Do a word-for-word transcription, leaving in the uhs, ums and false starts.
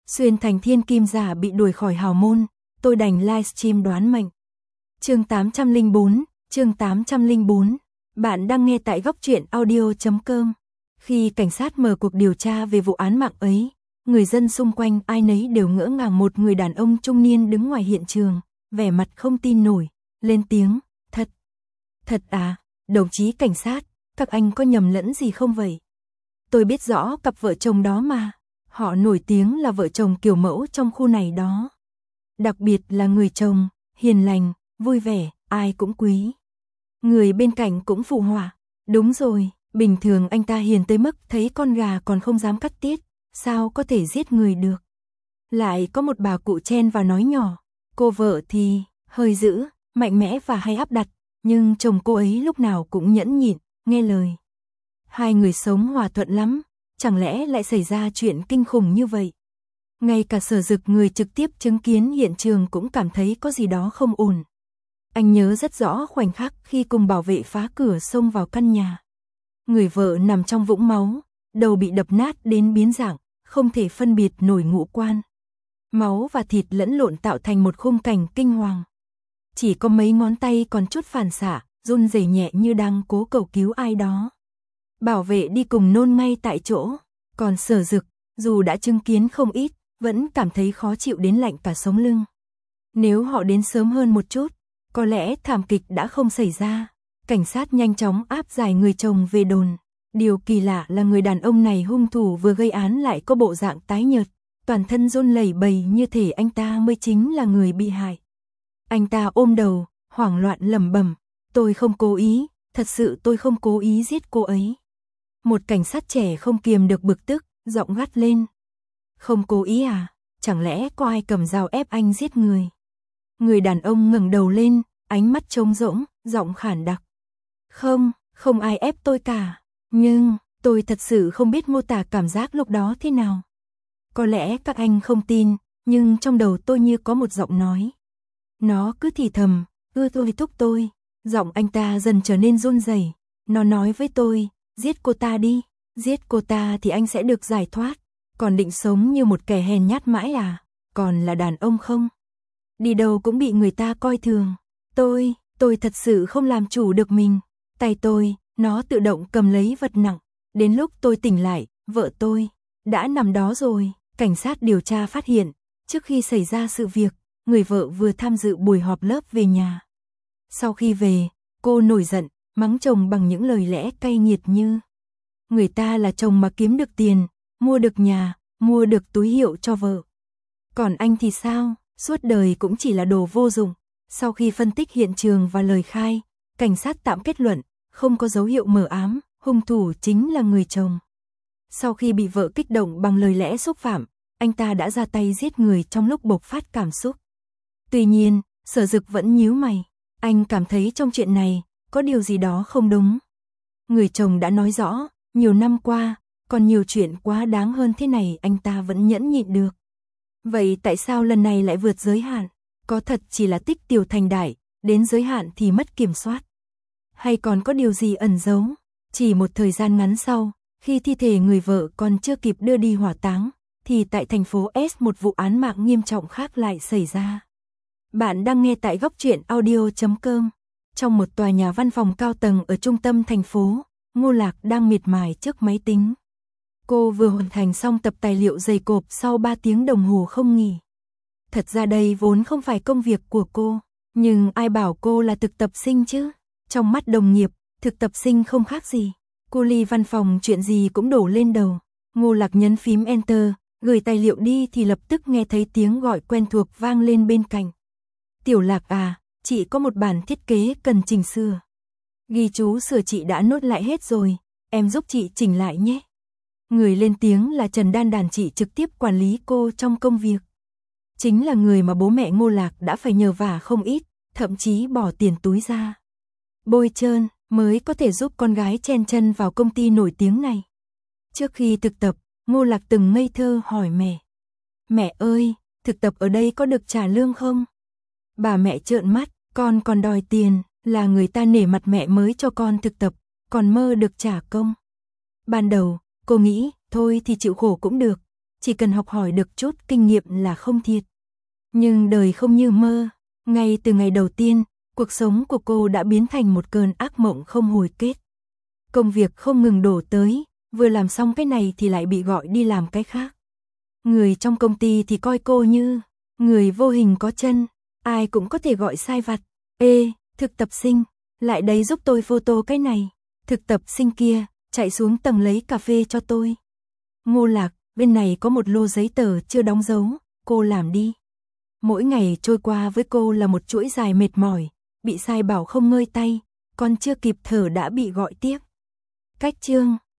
Xuyên thành thiên kim giả bị đuổi khỏi hào môn, tôi đành livestream đoán mệnh. Chương tám trăm lẻ bốn, chương tám trăm lẻ bốn. Bạn đang nghe tại góc truyện audio chấm com. Khi cảnh sát mở cuộc điều tra về vụ án mạng ấy, người dân xung quanh ai nấy đều ngỡ ngàng. Một người đàn ông trung niên đứng ngoài hiện trường, vẻ mặt không tin nổi, lên tiếng, "Thật, thật à, đồng chí cảnh sát, các anh có nhầm lẫn gì không vậy? Tôi biết rõ cặp vợ chồng đó mà, họ nổi tiếng là vợ chồng kiểu mẫu trong khu này đó. Đặc biệt là người chồng, hiền lành, vui vẻ, ai cũng quý." Người bên cạnh cũng phụ họa, "Đúng rồi, bình thường anh ta hiền tới mức thấy con gà còn không dám cắt tiết, sao có thể giết người được." Lại có một bà cụ chen vào nói nhỏ, "Cô vợ thì hơi dữ, mạnh mẽ và hay áp đặt, nhưng chồng cô ấy lúc nào cũng nhẫn nhịn, nghe lời. Hai người sống hòa thuận lắm, chẳng lẽ lại xảy ra chuyện kinh khủng như vậy?" Ngay cả Sở Dực, người trực tiếp chứng kiến hiện trường, cũng cảm thấy có gì đó không ổn. Anh nhớ rất rõ khoảnh khắc khi cùng bảo vệ phá cửa xông vào căn nhà. Người vợ nằm trong vũng máu, đầu bị đập nát đến biến dạng, không thể phân biệt nổi ngũ quan. Máu và thịt lẫn lộn tạo thành một khung cảnh kinh hoàng. Chỉ có mấy ngón tay còn chút phản xạ, run rẩy nhẹ như đang cố cầu cứu ai đó. Bảo vệ đi cùng nôn ngay tại chỗ, còn Sở Dực, dù đã chứng kiến không ít, vẫn cảm thấy khó chịu đến lạnh cả sống lưng. Nếu họ đến sớm hơn một chút, có lẽ thảm kịch đã không xảy ra. Cảnh sát nhanh chóng áp giải người chồng về đồn. Điều kỳ lạ là người đàn ông này, hung thủ vừa gây án, lại có bộ dạng tái nhợt, toàn thân run lẩy bẩy như thể anh ta mới chính là người bị hại. Anh ta ôm đầu, hoảng loạn lẩm bẩm, "Tôi không cố ý, thật sự tôi không cố ý giết cô ấy." Một cảnh sát trẻ không kiềm được bực tức, giọng gắt lên, "Không cố ý à? Chẳng lẽ có ai cầm dao ép anh giết người?" Người đàn ông ngẩng đầu lên, ánh mắt trống rỗng, giọng khản đặc, "Không, không ai ép tôi cả. Nhưng, tôi thật sự không biết mô tả cảm giác lúc đó thế nào. Có lẽ các anh không tin, nhưng trong đầu tôi như có một giọng nói. Nó cứ thì thầm, ưa tôi thúc tôi." Giọng anh ta dần trở nên run rẩy. Nó nói với tôi, "Giết cô ta đi, giết cô ta thì anh sẽ được giải thoát. Còn định sống như một kẻ hèn nhát mãi à? Còn là đàn ông không? Đi đâu cũng bị người ta coi thường. Tôi, tôi thật sự không làm chủ được mình. Tay tôi, nó tự động cầm lấy vật nặng. Đến lúc tôi tỉnh lại, vợ tôi đã nằm đó rồi." Cảnh sát điều tra phát hiện, trước khi xảy ra sự việc, người vợ vừa tham dự buổi họp lớp về nhà. Sau khi về, cô nổi giận, mắng chồng bằng những lời lẽ cay nghiệt như: "Người ta là chồng mà kiếm được tiền, mua được nhà, mua được túi hiệu cho vợ. Còn anh thì sao, suốt đời cũng chỉ là đồ vô dụng." Sau khi phân tích hiện trường và lời khai, cảnh sát tạm kết luận, không có dấu hiệu mờ ám, hung thủ chính là người chồng. Sau khi bị vợ kích động bằng lời lẽ xúc phạm, anh ta đã ra tay giết người trong lúc bộc phát cảm xúc. Tuy nhiên, Sở Dực vẫn nhíu mày. Anh cảm thấy trong chuyện này, có điều gì đó không đúng. Người chồng đã nói rõ, nhiều năm qua, còn nhiều chuyện quá đáng hơn thế này anh ta vẫn nhẫn nhịn được. Vậy tại sao lần này lại vượt giới hạn? Có thật chỉ là tích tiểu thành đại, đến giới hạn thì mất kiểm soát? Hay còn có điều gì ẩn giấu? Chỉ một thời gian ngắn sau, khi thi thể người vợ còn chưa kịp đưa đi hỏa táng, thì tại thành phố S một vụ án mạng nghiêm trọng khác lại xảy ra. Bạn đang nghe tại góc truyện audio chấm com. Trong một tòa nhà văn phòng cao tầng ở trung tâm thành phố, Ngô Lạc đang miệt mài trước máy tính. Cô vừa hoàn thành xong tập tài liệu dày cộp sau ba tiếng đồng hồ không nghỉ. Thật ra đây vốn không phải công việc của cô, nhưng ai bảo cô là thực tập sinh chứ? Trong mắt đồng nghiệp, thực tập sinh không khác gì. Cô ly văn phòng chuyện gì cũng đổ lên đầu. Ngô Lạc nhấn phím Enter, gửi tài liệu đi thì lập tức nghe thấy tiếng gọi quen thuộc vang lên bên cạnh. "Tiểu Lạc à, chị có một bản thiết kế cần chỉnh sửa. Ghi chú sửa chị đã nốt lại hết rồi, em giúp chị chỉnh lại nhé." Người lên tiếng là Trần Đan Đàn, chị trực tiếp quản lý cô trong công việc. Chính là người mà bố mẹ Ngô Lạc đã phải nhờ vả không ít, thậm chí bỏ tiền túi ra bôi trơn mới có thể giúp con gái chen chân vào công ty nổi tiếng này. Trước khi thực tập, Ngô Lạc từng ngây thơ hỏi mẹ: "Mẹ ơi, thực tập ở đây có được trả lương không?" Bà mẹ trợn mắt: "Con còn đòi tiền, là người ta nể mặt mẹ mới cho con thực tập, còn mơ được trả công." Ban đầu, cô nghĩ, thôi thì chịu khổ cũng được, chỉ cần học hỏi được chút kinh nghiệm là không thiệt. Nhưng đời không như mơ, ngay từ ngày đầu tiên, cuộc sống của cô đã biến thành một cơn ác mộng không hồi kết. Công việc không ngừng đổ tới, vừa làm xong cái này thì lại bị gọi đi làm cái khác. Người trong công ty thì coi cô như người vô hình có chân, ai cũng có thể gọi sai vặt. Ê, thực tập sinh, lại đây giúp tôi photo cái này. Thực tập sinh kia, chạy xuống tầng lấy cà phê cho tôi. Ngô Lạc, bên này có một lô giấy tờ chưa đóng dấu, cô làm đi. Mỗi ngày trôi qua với cô là một chuỗi dài mệt mỏi, bị sai bảo không ngơi tay, còn chưa kịp thở đã bị gọi tiếp. Cách chương